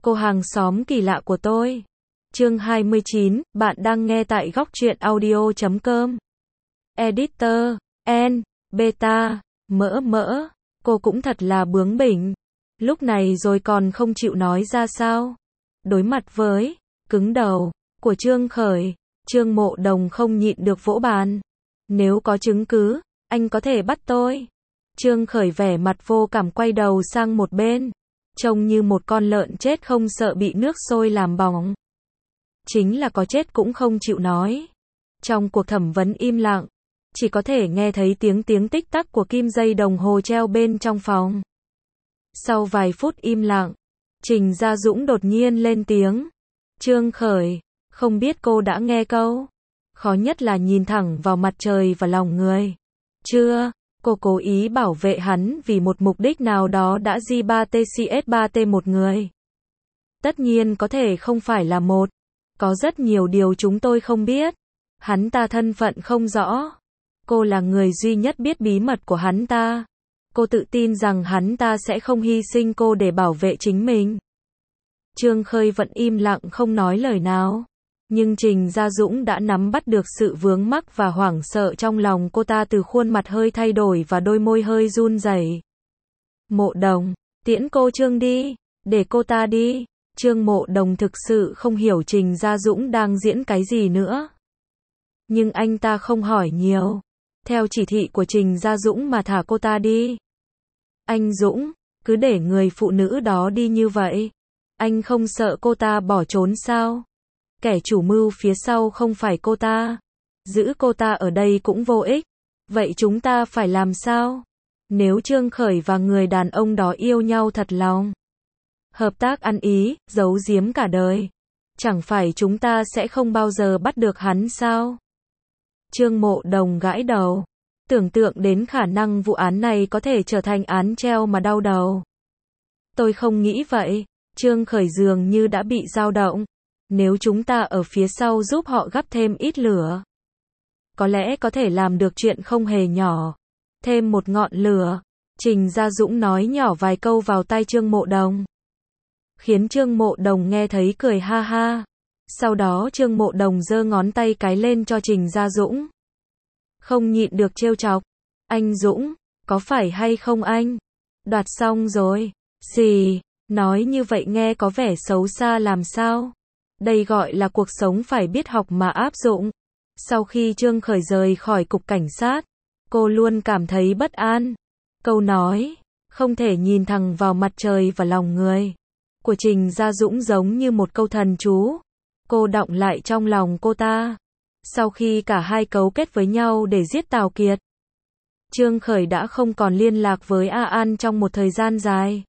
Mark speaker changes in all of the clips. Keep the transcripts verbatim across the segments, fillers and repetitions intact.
Speaker 1: cô hàng xóm kỳ lạ của tôi. Chương hai mươi chín, bạn đang nghe tại góc truyện audio chấm com. Editor, N, Beta, mỡ mỡ, cô cũng thật là bướng bỉnh. Lúc này rồi còn không chịu nói ra sao. Đối mặt với cứng đầu của Trương Khởi, Trương Mộ Đồng không nhịn được vỗ bàn. Nếu có chứng cứ, anh có thể bắt tôi. Trương Khởi vẻ mặt vô cảm quay đầu sang một bên, trông như một con lợn chết không sợ bị nước sôi làm bỏng. Chính là có chết cũng không chịu nói. Trong cuộc thẩm vấn im lặng, chỉ có thể nghe thấy tiếng tiếng tích tắc của kim dây đồng hồ treo bên trong phòng. Sau vài phút im lặng, Trình Gia Dũng đột nhiên lên tiếng. Trương Khởi, không biết cô đã nghe câu khó nhất là nhìn thẳng vào mặt trời và lòng người chưa? Cô cố ý bảo vệ hắn vì một mục đích nào đó đã G ba T C S ba T một người. Tất nhiên có thể không phải là một. Có rất nhiều điều chúng tôi không biết. Hắn ta thân phận không rõ. Cô là người duy nhất biết bí mật của hắn ta. Cô tự tin rằng hắn ta sẽ không hy sinh cô để bảo vệ chính mình. Trương Khởi vẫn im lặng không nói lời nào. Nhưng Trình Gia Dũng đã nắm bắt được sự vướng mắc và hoảng sợ trong lòng cô ta từ khuôn mặt hơi thay đổi và đôi môi hơi run rẩy. Mộ Đồng, tiễn cô Trương đi, để cô ta đi. Trương Mộ Đồng thực sự không hiểu Trình Gia Dũng đang diễn cái gì nữa. Nhưng anh ta không hỏi nhiều. Theo chỉ thị của Trình Gia Dũng mà thả cô ta đi. Anh Dũng, cứ để người phụ nữ đó đi như vậy. Anh không sợ cô ta bỏ trốn sao? Kẻ chủ mưu phía sau không phải cô ta. Giữ cô ta ở đây cũng vô ích. Vậy chúng ta phải làm sao? Nếu Trương Khởi và người đàn ông đó yêu nhau thật lòng, hợp tác ăn ý, giấu giếm cả đời, chẳng phải chúng ta sẽ không bao giờ bắt được hắn sao? Trương Mộ Đồng gãi đầu, tưởng tượng đến khả năng vụ án này có thể trở thành án treo mà đau đầu. Tôi không nghĩ vậy. Trương Khởi dường như đã bị dao động. Nếu chúng ta ở phía sau giúp họ gắp thêm ít lửa, có lẽ có thể làm được chuyện không hề nhỏ. Thêm một ngọn lửa. Trình Gia Dũng nói nhỏ vài câu vào tai Trương Mộ Đồng, khiến Trương Mộ Đồng nghe thấy cười ha ha. Sau đó Trương Mộ Đồng giơ ngón tay cái lên cho Trình Gia Dũng. Không nhịn được trêu chọc. Anh Dũng, có phải hay không anh? Đoạt xong rồi. Gì? Nói như vậy nghe có vẻ xấu xa làm sao? Đây gọi là cuộc sống phải biết học mà áp dụng. Sau khi Trương Khởi rời khỏi cục cảnh sát, cô luôn cảm thấy bất an. Câu nói, không thể nhìn thẳng vào mặt trời và lòng người, của Trình Gia Dũng giống như một câu thần chú. Cô đọng lại trong lòng cô ta. Sau khi cả hai cấu kết với nhau để giết Tào Kiệt, Trương Khởi đã không còn liên lạc với A An trong một thời gian dài.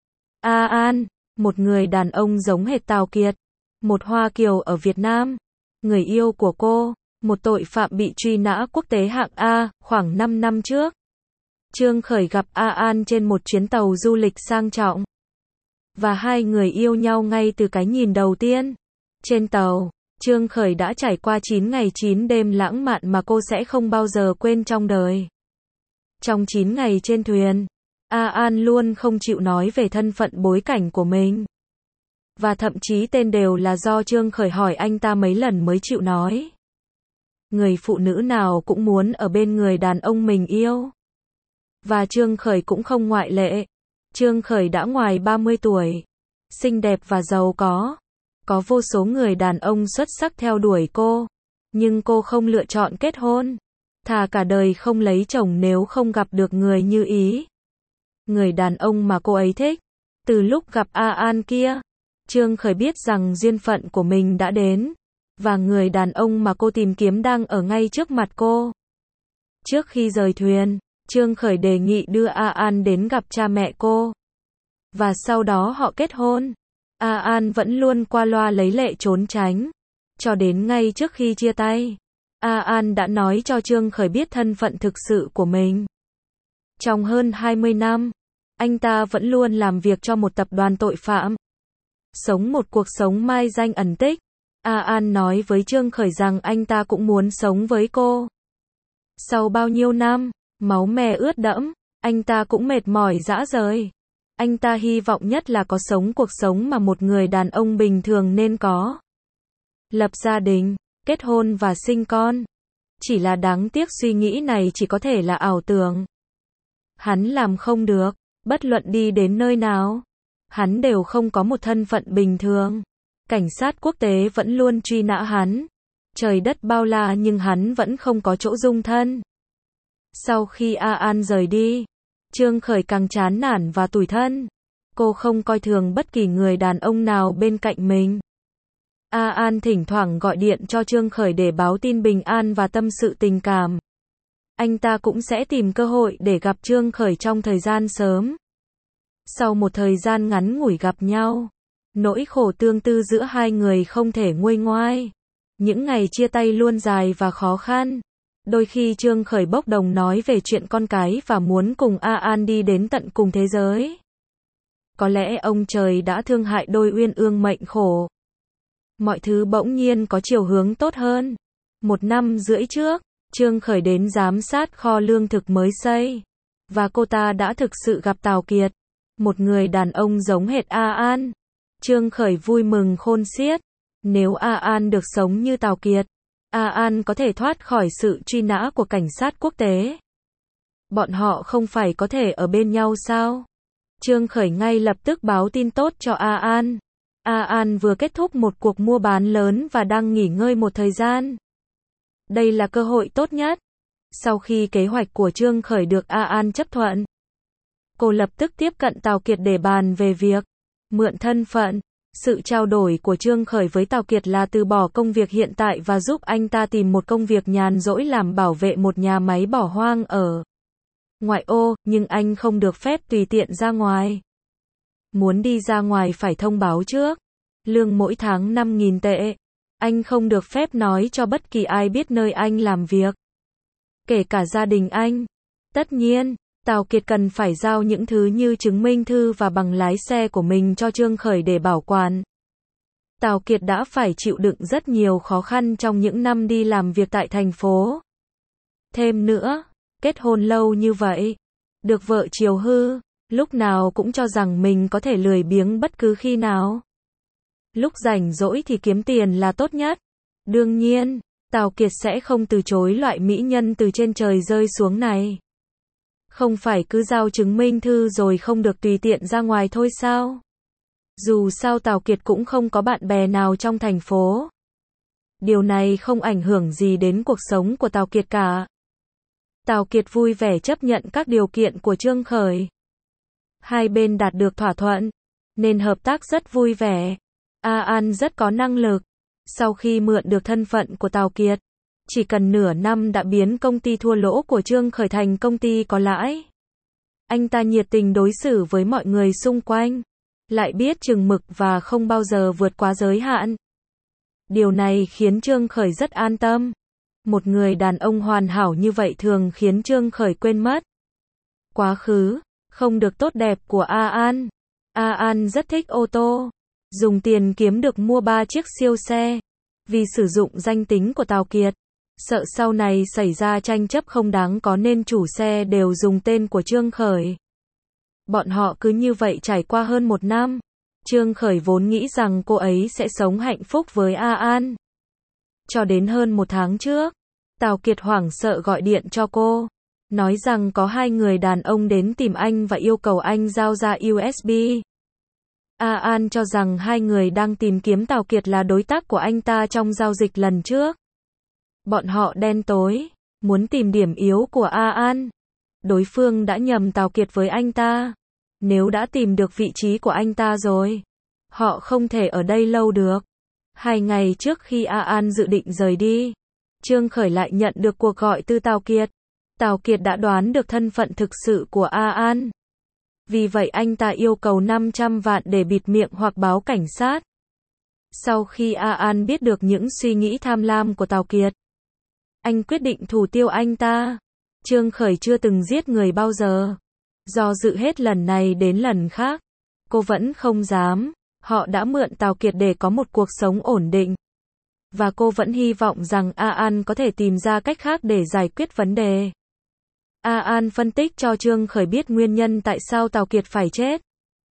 Speaker 1: A An, một người đàn ông giống hệt Tào Kiệt, một Hoa Kiều ở Việt Nam, người yêu của cô, một tội phạm bị truy nã quốc tế hạng A, khoảng năm năm trước. Trương Khởi gặp A An trên một chuyến tàu du lịch sang trọng. Và hai người yêu nhau ngay từ cái nhìn đầu tiên. Trên tàu, Trương Khởi đã trải qua chín ngày chín đêm lãng mạn mà cô sẽ không bao giờ quên trong đời. Trong chín ngày trên thuyền, A An luôn không chịu nói về thân phận bối cảnh của mình. Và thậm chí tên đều là do Trương Khởi hỏi anh ta mấy lần mới chịu nói. Người phụ nữ nào cũng muốn ở bên người đàn ông mình yêu. Và Trương Khởi cũng không ngoại lệ. Trương Khởi đã ngoài ba mươi tuổi, xinh đẹp và giàu có. Có vô số người đàn ông xuất sắc theo đuổi cô. Nhưng cô không lựa chọn kết hôn. Thà cả đời không lấy chồng nếu không gặp được người như ý. Người đàn ông mà cô ấy thích. Từ lúc gặp A An kia, Trương Khởi biết rằng duyên phận của mình đã đến. Và người đàn ông mà cô tìm kiếm đang ở ngay trước mặt cô. Trước khi rời thuyền, Trương Khởi đề nghị đưa A An đến gặp cha mẹ cô. Và sau đó họ kết hôn. A An vẫn luôn qua loa lấy lệ trốn tránh. Cho đến ngay trước khi chia tay, A An đã nói cho Trương Khởi biết thân phận thực sự của mình. Trong hơn hai mươi năm, anh ta vẫn luôn làm việc cho một tập đoàn tội phạm. Sống một cuộc sống mai danh ẩn tích. A An nói với Trương Khởi rằng anh ta cũng muốn sống với cô. Sau bao nhiêu năm, máu me ướt đẫm, anh ta cũng mệt mỏi rã rời. Anh ta hy vọng nhất là có sống cuộc sống mà một người đàn ông bình thường nên có. Lập gia đình, kết hôn và sinh con. Chỉ là đáng tiếc suy nghĩ này chỉ có thể là ảo tưởng. Hắn làm không được, bất luận đi đến nơi nào. Hắn đều không có một thân phận bình thường. Cảnh sát quốc tế vẫn luôn truy nã hắn. Trời đất bao la nhưng hắn vẫn không có chỗ dung thân. Sau khi A An rời đi, Trương Khởi càng chán nản và tủi thân. Cô không coi thường bất kỳ người đàn ông nào bên cạnh mình. A An thỉnh thoảng gọi điện cho Trương Khởi để báo tin bình an và tâm sự tình cảm. Anh ta cũng sẽ tìm cơ hội để gặp Trương Khởi trong thời gian sớm. Sau một thời gian ngắn ngủi gặp nhau, nỗi khổ tương tư giữa hai người không thể nguôi ngoai. Những ngày chia tay luôn dài và khó khăn. Đôi khi Trương Khởi bốc đồng nói về chuyện con cái và muốn cùng A An đi đến tận cùng thế giới. Có lẽ ông trời đã thương hại đôi uyên ương mệnh khổ. Mọi thứ bỗng nhiên có chiều hướng tốt hơn. Một năm rưỡi trước, Trương Khởi đến giám sát kho lương thực mới xây. Và cô ta đã thực sự gặp Tào Kiệt. Một người đàn ông giống hệt A An. Trương Khởi vui mừng khôn xiết. Nếu A An được sống như Tào Kiệt, A An có thể thoát khỏi sự truy nã của cảnh sát quốc tế. Bọn họ không phải có thể ở bên nhau sao? Trương Khởi ngay lập tức báo tin tốt cho A An. A An vừa kết thúc một cuộc mua bán lớn và đang nghỉ ngơi một thời gian. Đây là cơ hội tốt nhất. Sau khi kế hoạch của Trương Khởi được A An chấp thuận, cô lập tức tiếp cận Tào Kiệt để bàn về việc mượn thân phận. Sự trao đổi của Trương Khởi với Tào Kiệt là từ bỏ công việc hiện tại và giúp anh ta tìm một công việc nhàn rỗi làm bảo vệ một nhà máy bỏ hoang ở ngoại ô, nhưng anh không được phép tùy tiện ra ngoài. Muốn đi ra ngoài phải thông báo trước. Lương mỗi tháng năm nghìn tệ. Anh không được phép nói cho bất kỳ ai biết nơi anh làm việc. Kể cả gia đình anh. Tất nhiên, Tào Kiệt cần phải giao những thứ như chứng minh thư và bằng lái xe của mình cho Trương Khởi để bảo quản. Tào Kiệt đã phải chịu đựng rất nhiều khó khăn trong những năm đi làm việc tại thành phố. Thêm nữa, kết hôn lâu như vậy, được vợ chiều hư, lúc nào cũng cho rằng mình có thể lười biếng bất cứ khi nào. Lúc rảnh rỗi thì kiếm tiền là tốt nhất. Đương nhiên, Tào Kiệt sẽ không từ chối loại mỹ nhân từ trên trời rơi xuống này. Không phải cứ giao chứng minh thư rồi không được tùy tiện ra ngoài thôi sao? Dù sao Tào Kiệt cũng không có bạn bè nào trong thành phố. Điều này không ảnh hưởng gì đến cuộc sống của Tào Kiệt cả. Tào Kiệt vui vẻ chấp nhận các điều kiện của Trương Khởi. Hai bên đạt được thỏa thuận, nên hợp tác rất vui vẻ. A An rất có năng lực. Sau khi mượn được thân phận của Tào Kiệt, chỉ cần nửa năm đã biến công ty thua lỗ của Trương Khởi thành công ty có lãi. Anh ta nhiệt tình đối xử với mọi người xung quanh, lại biết chừng mực và không bao giờ vượt quá giới hạn. Điều này khiến Trương Khởi rất an tâm. Một người đàn ông hoàn hảo như vậy thường khiến Trương Khởi quên mất quá khứ không được tốt đẹp của A An. A An rất thích ô tô, dùng tiền kiếm được mua ba chiếc siêu xe. Vì sử dụng danh tính của Tào Kiệt, sợ sau này xảy ra tranh chấp không đáng có nên chủ xe đều dùng tên của Trương Khởi. Bọn họ cứ như vậy trải qua hơn một năm. Trương Khởi vốn nghĩ rằng cô ấy sẽ sống hạnh phúc với A An. Cho đến hơn một tháng trước, Tào Kiệt hoảng sợ gọi điện cho cô, nói rằng có hai người đàn ông đến tìm anh và yêu cầu anh giao ra u ét bê. A An cho rằng hai người đang tìm kiếm Tào Kiệt là đối tác của anh ta trong giao dịch lần trước. Bọn họ đen tối, muốn tìm điểm yếu của A An. Đối phương đã nhầm Tào Kiệt với anh ta. Nếu đã tìm được vị trí của anh ta rồi, họ không thể ở đây lâu được. Hai ngày trước khi A An dự định rời đi, Trương Khởi lại nhận được cuộc gọi từ Tào Kiệt. Tào Kiệt đã đoán được thân phận thực sự của A An. Vì vậy anh ta yêu cầu năm trăm vạn để bịt miệng hoặc báo cảnh sát. Sau khi A An biết được những suy nghĩ tham lam của Tào Kiệt, anh quyết định thủ tiêu anh ta. Trương Khởi chưa từng giết người bao giờ. Do dự hết lần này đến lần khác, cô vẫn không dám. Họ đã mượn Tào Kiệt để có một cuộc sống ổn định. Và cô vẫn hy vọng rằng A An có thể tìm ra cách khác để giải quyết vấn đề. A An phân tích cho Trương Khởi biết nguyên nhân tại sao Tào Kiệt phải chết.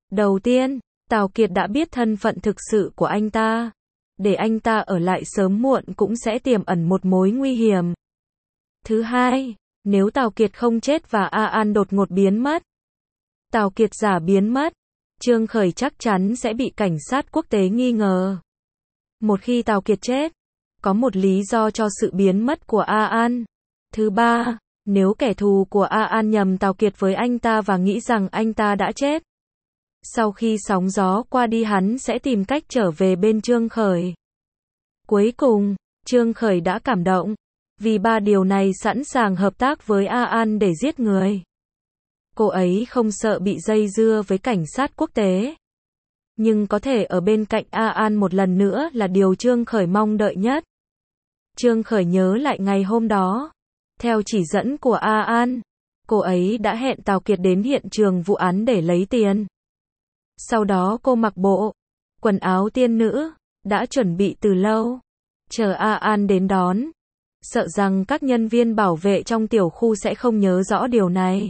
Speaker 1: Đầu tiên, Tào Kiệt đã biết thân phận thực sự của anh ta. Để anh ta ở lại sớm muộn cũng sẽ tiềm ẩn một mối nguy hiểm. Thứ hai, nếu Tào Kiệt không chết và A An đột ngột biến mất, Tào Kiệt giả biến mất, Trương Khởi chắc chắn sẽ bị cảnh sát quốc tế nghi ngờ. Một khi Tào Kiệt chết, có một lý do cho sự biến mất của A An. Thứ ba, nếu kẻ thù của A An nhầm Tào Kiệt với anh ta và nghĩ rằng anh ta đã chết, sau khi sóng gió qua đi hắn sẽ tìm cách trở về bên Trương Khởi. Cuối cùng, Trương Khởi đã cảm động, vì ba điều này sẵn sàng hợp tác với A An để giết người. Cô ấy không sợ bị dây dưa với cảnh sát quốc tế. Nhưng có thể ở bên cạnh A An một lần nữa là điều Trương Khởi mong đợi nhất. Trương Khởi nhớ lại ngày hôm đó. Theo chỉ dẫn của A An, cô ấy đã hẹn Tào Kiệt đến hiện trường vụ án để lấy tiền. Sau đó cô mặc bộ quần áo tiên nữ, đã chuẩn bị từ lâu, chờ A An đến đón. Sợ rằng các nhân viên bảo vệ trong tiểu khu sẽ không nhớ rõ điều này.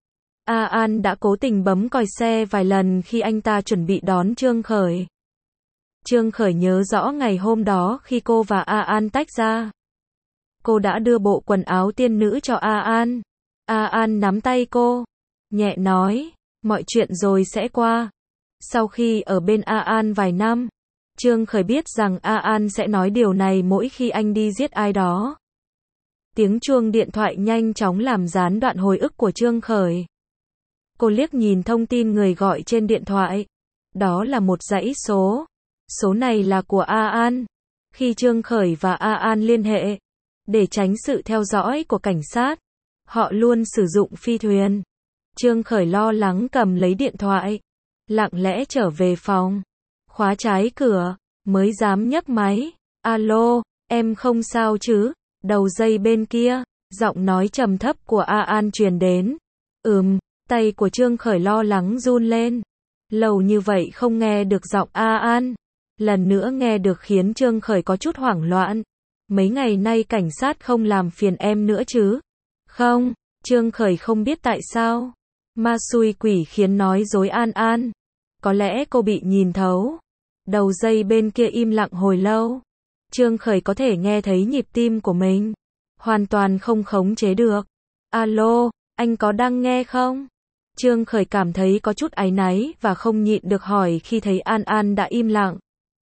Speaker 1: A An đã cố tình bấm còi xe vài lần khi anh ta chuẩn bị đón Trương Khởi. Trương Khởi nhớ rõ ngày hôm đó khi cô và A An tách ra. Cô đã đưa bộ quần áo tiên nữ cho A An. A An nắm tay cô, nhẹ nói, mọi chuyện rồi sẽ qua. Sau khi ở bên A An vài năm, Trương Khởi biết rằng A An sẽ nói điều này mỗi khi anh đi giết ai đó. Tiếng chuông điện thoại nhanh chóng làm gián đoạn hồi ức của Trương Khởi. Cô liếc nhìn thông tin người gọi trên điện thoại. Đó là một dãy số. Số này là của A An. Khi Trương Khởi và A An liên hệ, để tránh sự theo dõi của cảnh sát, họ luôn sử dụng phi thuyền. Trương Khởi lo lắng cầm lấy điện thoại, lặng lẽ trở về phòng, khóa trái cửa, mới dám nhấc máy. Alo, em không sao chứ? Đầu dây bên kia, giọng nói trầm thấp của A An truyền đến. Ừm, tay của Trương Khởi lo lắng run lên. Lâu như vậy không nghe được giọng A An. Lần nữa nghe được khiến Trương Khởi có chút hoảng loạn. Mấy ngày nay cảnh sát không làm phiền em nữa chứ? Không, Trương Khởi không biết tại sao. Ma xui quỷ khiến nói dối An An. Có lẽ cô bị nhìn thấu. Đầu dây bên kia im lặng hồi lâu. Trương Khởi có thể nghe thấy nhịp tim của mình. Hoàn toàn không khống chế được. Alo, anh có đang nghe không? Trương Khởi cảm thấy có chút áy náy và không nhịn được hỏi khi thấy An An đã im lặng.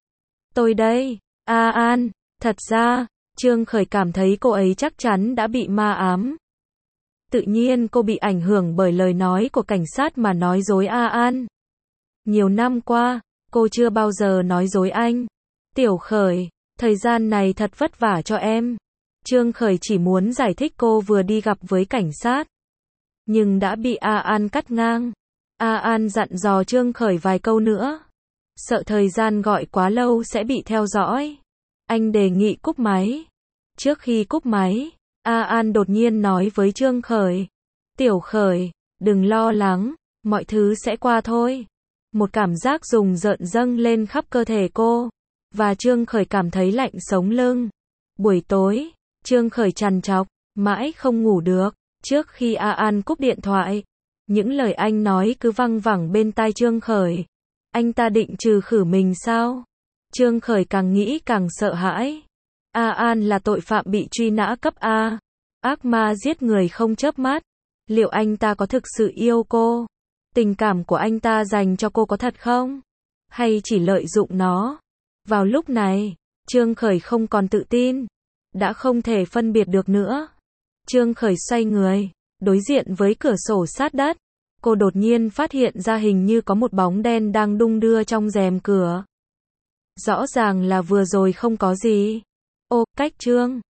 Speaker 1: Tôi đây, A An. Thật ra, Trương Khởi cảm thấy cô ấy chắc chắn đã bị ma ám. Tự nhiên cô bị ảnh hưởng bởi lời nói của cảnh sát mà nói dối A An. Nhiều năm qua, cô chưa bao giờ nói dối anh. Tiểu Khởi, thời gian này thật vất vả cho em. Trương Khởi chỉ muốn giải thích cô vừa đi gặp với cảnh sát, nhưng đã bị A An cắt ngang. A An dặn dò Trương Khởi vài câu nữa. Sợ thời gian gọi quá lâu sẽ bị theo dõi. Anh đề nghị cúp máy. Trước khi cúp máy, A An đột nhiên nói với Trương Khởi. Tiểu Khởi, đừng lo lắng, mọi thứ sẽ qua thôi. Một cảm giác rùng rợn dâng lên khắp cơ thể cô. Và Trương Khởi cảm thấy lạnh sống lưng. Buổi tối, Trương Khởi trằn trọc, mãi không ngủ được. Trước khi A An cúp điện thoại, những lời anh nói cứ văng vẳng bên tai Trương Khởi. Anh ta định trừ khử mình sao? Trương Khởi càng nghĩ càng sợ hãi. A An là tội phạm bị truy nã cấp A. Ác ma giết người không chớp mắt. Liệu anh ta có thực sự yêu cô? Tình cảm của anh ta dành cho cô có thật không? Hay chỉ lợi dụng nó? Vào lúc này, Trương Khởi không còn tự tin. Đã không thể phân biệt được nữa. Trương Khởi xoay người, đối diện với cửa sổ sát đất. Cô đột nhiên phát hiện ra hình như có một bóng đen đang đung đưa trong rèm cửa. Rõ ràng là vừa rồi không có gì. Ô, cách Trương